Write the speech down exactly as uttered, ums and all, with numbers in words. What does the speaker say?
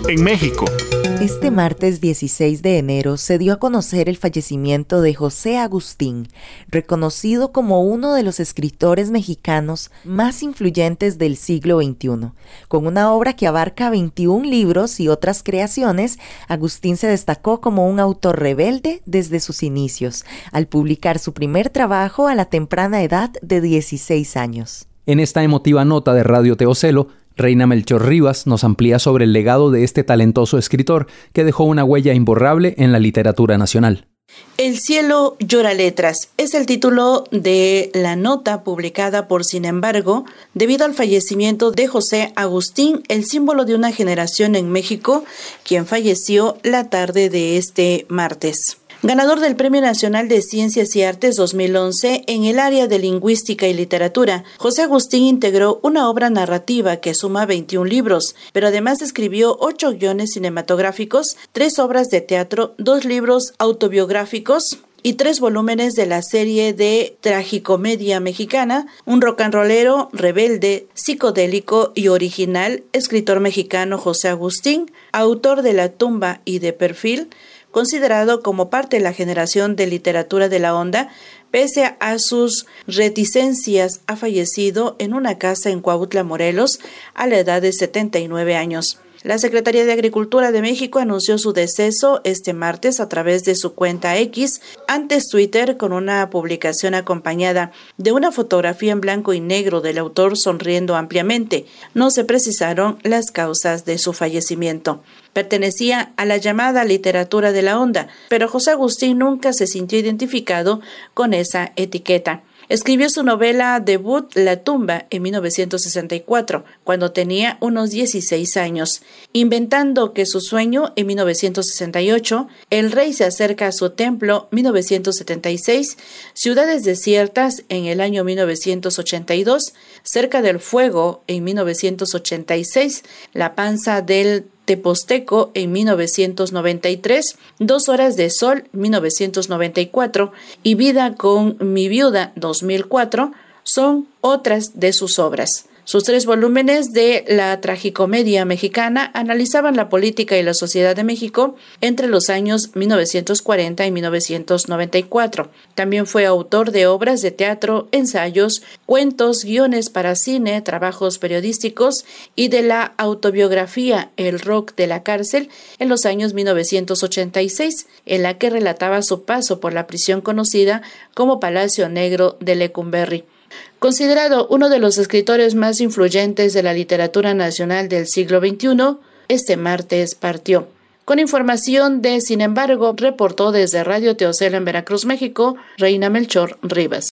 en México. Este martes dieciséis de enero se dio a conocer el fallecimiento de José Agustín, reconocido como uno de los escritores mexicanos más influyentes del siglo veintiuno. Con una obra que abarca veintiún libros y otras creaciones, Agustín se destacó como un autor rebelde desde sus inicios, al publicar su primer trabajo a la temprana edad de dieciséis años. En esta emotiva nota de Radio Teocelo, Reina Melchor Rivas nos amplía sobre el legado de este talentoso escritor que dejó una huella imborrable en la literatura nacional. El cielo llora letras es el título de la nota publicada por Sin embargo, debido al fallecimiento de José Agustín, el símbolo de una generación en México, quien falleció la tarde de este martes. Ganador del Premio Nacional de Ciencias y Artes dos mil once en el área de Lingüística y Literatura, José Agustín integró una obra narrativa que suma veintiún libros, pero además escribió ocho guiones cinematográficos, tres obras de teatro, dos libros autobiográficos y tres volúmenes de la serie de tragicomedia mexicana, un rock and rollero, rebelde, psicodélico y original, escritor mexicano José Agustín, autor de La tumba y de Perfil, considerado como parte de la generación de literatura de la onda, pese a sus reticencias, ha fallecido en una casa en Cuautla, Morelos, a la edad de setenta y nueve años. La Secretaría de Agricultura de México anunció su deceso este martes a través de su cuenta X, antes Twitter, con una publicación acompañada de una fotografía en blanco y negro del autor sonriendo ampliamente. No se precisaron las causas de su fallecimiento. Pertenecía a la llamada literatura de la onda, pero José Agustín nunca se sintió identificado con esa etiqueta. Escribió su novela debut La tumba en mil novecientos sesenta y cuatro, cuando tenía unos dieciséis años. Inventando que su sueño en mil novecientos sesenta y ocho, El rey se acerca a su templo mil novecientos setenta y seis, Ciudades desiertas en el año mil novecientos ochenta y dos, Cerca del fuego en mil novecientos ochenta y seis, La panza del Teposteco en mil novecientos noventa y tres, Dos horas de sol mil novecientos noventa y cuatro y Vida con mi viuda dos mil cuatro son otras de sus obras. Sus tres volúmenes de la tragicomedia mexicana analizaban la política y la sociedad de México entre los años mil novecientos cuarenta y mil novecientos noventa y cuatro. También fue autor de obras de teatro, ensayos, cuentos, guiones para cine, trabajos periodísticos y de la autobiografía El rock de la cárcel en los años mil novecientos ochenta y seis, en la que relataba su paso por la prisión conocida como Palacio Negro de Lecumberri. Considerado uno de los escritores más influyentes de la literatura nacional del siglo veintiuno, este martes partió. Con información de Sin embargo, reportó desde Radio Teocelo en Veracruz, México, Reina Melchor Rivas.